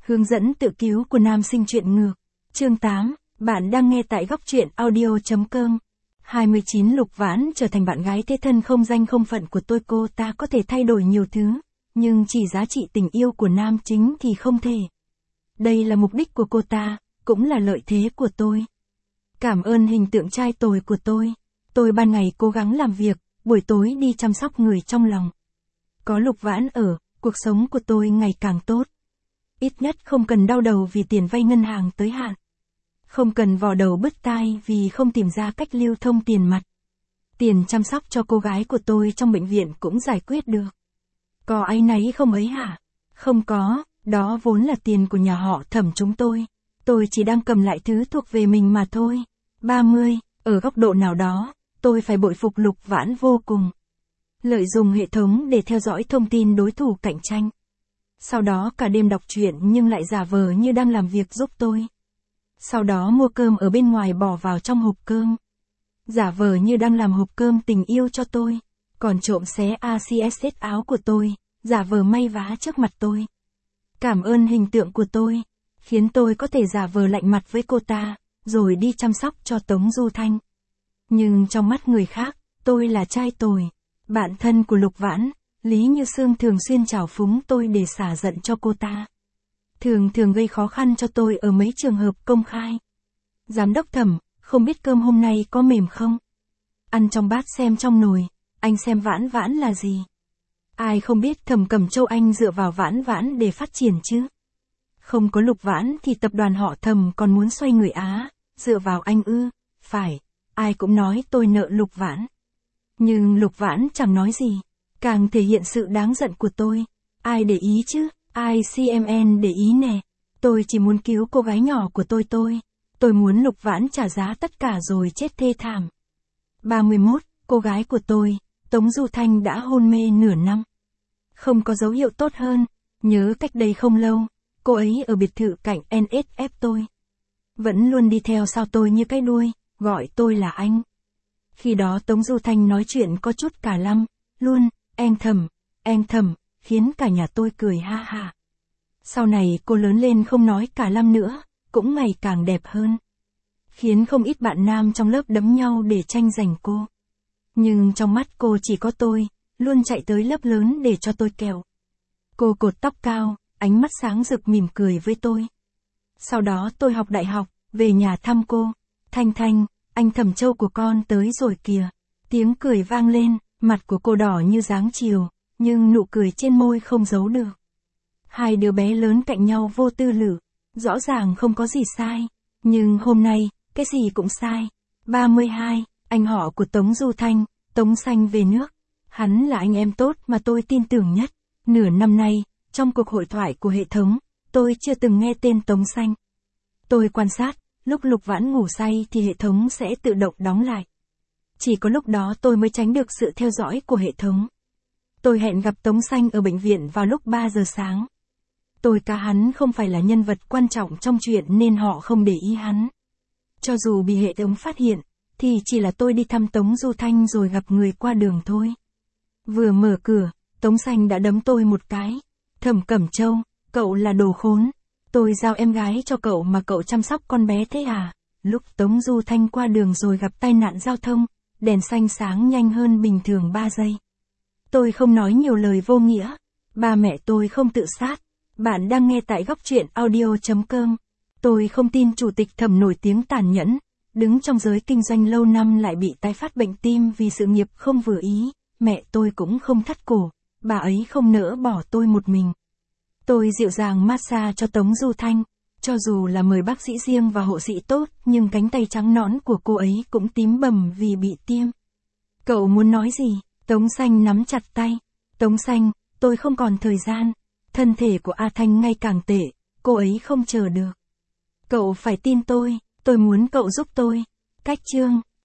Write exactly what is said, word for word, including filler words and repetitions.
Hướng dẫn tự cứu của nam sinh truyện ngược. Chương tám, bạn đang nghe tại góc truyện audio chấm com. hai mươi chín Lục Vãn trở thành bạn gái thế thân không danh không phận của tôi. Cô ta có thể thay đổi nhiều thứ, nhưng chỉ giá trị tình yêu của nam chính thì không thể. Đây là mục đích của cô ta, cũng là lợi thế của tôi. Cảm ơn hình tượng trai tồi của tôi. Tôi ban ngày cố gắng làm việc, buổi tối đi chăm sóc người trong lòng. Có Lục Vãn ở, cuộc sống của tôi ngày càng tốt. Ít nhất không cần đau đầu vì tiền vay ngân hàng tới hạn. Không cần vò đầu bứt tai vì không tìm ra cách lưu thông tiền mặt. Tiền chăm sóc cho cô gái của tôi trong bệnh viện cũng giải quyết được. Có áy náy không ấy hả? Không có, đó vốn là tiền của nhà họ Thẩm chúng tôi. Tôi chỉ đang cầm lại thứ thuộc về mình mà thôi. ba mươi, ở góc độ nào đó, tôi phải bội phục Lục Vãn vô cùng. Lợi dụng hệ thống để theo dõi thông tin đối thủ cạnh tranh. Sau đó cả đêm đọc truyện nhưng lại giả vờ như đang làm việc giúp tôi. Sau đó mua cơm ở bên ngoài bỏ vào trong hộp cơm. Giả vờ như đang làm hộp cơm tình yêu cho tôi. Còn trộm xé a xê ét áo của tôi, giả vờ may vá trước mặt tôi. Cảm ơn hình tượng của tôi, khiến tôi có thể giả vờ lạnh mặt với cô ta, rồi đi chăm sóc cho Tống Du Thanh. Nhưng trong mắt người khác, tôi là trai tồi. Bạn thân của Lục Vãn, Lý Như Sương thường xuyên trào phúng tôi để xả giận cho cô ta. Thường thường gây khó khăn cho tôi ở mấy trường hợp công khai. Giám đốc Thẩm, không biết cơm hôm nay có mềm không? Ăn trong bát xem trong nồi, anh xem Vãn Vãn là gì? Ai không biết Thẩm Cẩm Châu anh dựa vào Vãn Vãn để phát triển chứ? Không có Lục Vãn thì tập đoàn họ Thẩm còn muốn xoay người Á, dựa vào anh ư? Phải, ai cũng nói tôi nợ Lục Vãn. Nhưng Lục Vãn chẳng nói gì, càng thể hiện sự đáng giận của tôi. Ai để ý chứ? Ai xê em en để ý nè. Tôi chỉ muốn cứu cô gái nhỏ của tôi tôi. Tôi muốn Lục Vãn trả giá tất cả rồi chết thê thảm. ba mươi mốt, cô gái của tôi, Tống Du Thanh đã hôn mê nửa năm. Không có dấu hiệu tốt hơn. Nhớ cách đây không lâu, cô ấy ở biệt thự cạnh en ét ép tôi. Vẫn luôn đi theo sau tôi như cái đuôi, gọi tôi là anh. Khi đó Tống Du Thanh nói chuyện có chút cả lăm, luôn, anh Thẩm, anh Thẩm, khiến cả nhà tôi cười ha ha. Sau này cô lớn lên không nói cả lăm nữa, cũng ngày càng đẹp hơn. Khiến không ít bạn nam trong lớp đấm nhau để tranh giành cô. Nhưng trong mắt cô chỉ có tôi, luôn chạy tới lớp lớn để cho tôi kẹo. Cô cột tóc cao, ánh mắt sáng rực mỉm cười với tôi. Sau đó tôi học đại học, về nhà thăm cô. Thanh Thanh, anh Thẩm Châu của con tới rồi kìa. Tiếng cười vang lên, mặt của cô đỏ như dáng chiều, nhưng nụ cười trên môi không giấu được. Hai đứa bé lớn cạnh nhau vô tư lự, rõ ràng không có gì sai, nhưng hôm nay, cái gì cũng sai. ba mươi hai, anh họ của Tống Du Thanh, Tống Xanh về nước. Hắn là anh em tốt mà tôi tin tưởng nhất. Nửa năm nay, trong cuộc hội thoại của hệ thống, tôi chưa từng nghe tên Tống Xanh. Tôi quan sát, lúc Lục Vãn ngủ say thì hệ thống sẽ tự động đóng lại. Chỉ có lúc đó tôi mới tránh được sự theo dõi của hệ thống. Tôi hẹn gặp Tống Xanh ở bệnh viện vào lúc ba giờ sáng. Tôi cá hắn không phải là nhân vật quan trọng trong chuyện nên họ không để ý hắn. Cho dù bị hệ thống phát hiện, thì chỉ là tôi đi thăm Tống Du Thanh rồi gặp người qua đường thôi. Vừa mở cửa, Tống Xanh đã đấm tôi một cái. Thẩm Cẩm Châu, cậu là đồ khốn. Tôi giao em gái cho cậu mà cậu chăm sóc con bé thế à? Lúc Tống Du Thanh qua đường rồi gặp tai nạn giao thông, đèn xanh sáng nhanh hơn bình thường ba giây. Tôi không nói nhiều lời vô nghĩa. Ba mẹ tôi không tự sát. Bạn đang nghe tại góc truyện audio chấm com. Tôi không tin chủ tịch Thẩm nổi tiếng tàn nhẫn, đứng trong giới kinh doanh lâu năm lại bị tái phát bệnh tim vì sự nghiệp không vừa ý. Mẹ tôi cũng không thắt cổ, bà ấy không nỡ bỏ tôi một mình. Tôi dịu dàng massage cho Tống Du Thanh, cho dù là mời bác sĩ riêng và hộ sĩ tốt, nhưng cánh tay trắng nõn của cô ấy cũng tím bầm vì bị tiêm. Cậu muốn nói gì? Tống Xanh nắm chặt tay. Tống Xanh, tôi không còn thời gian. Thân thể của A Thanh ngày càng tệ, cô ấy không chờ được. Cậu phải tin tôi, tôi muốn cậu giúp tôi. Cách chương.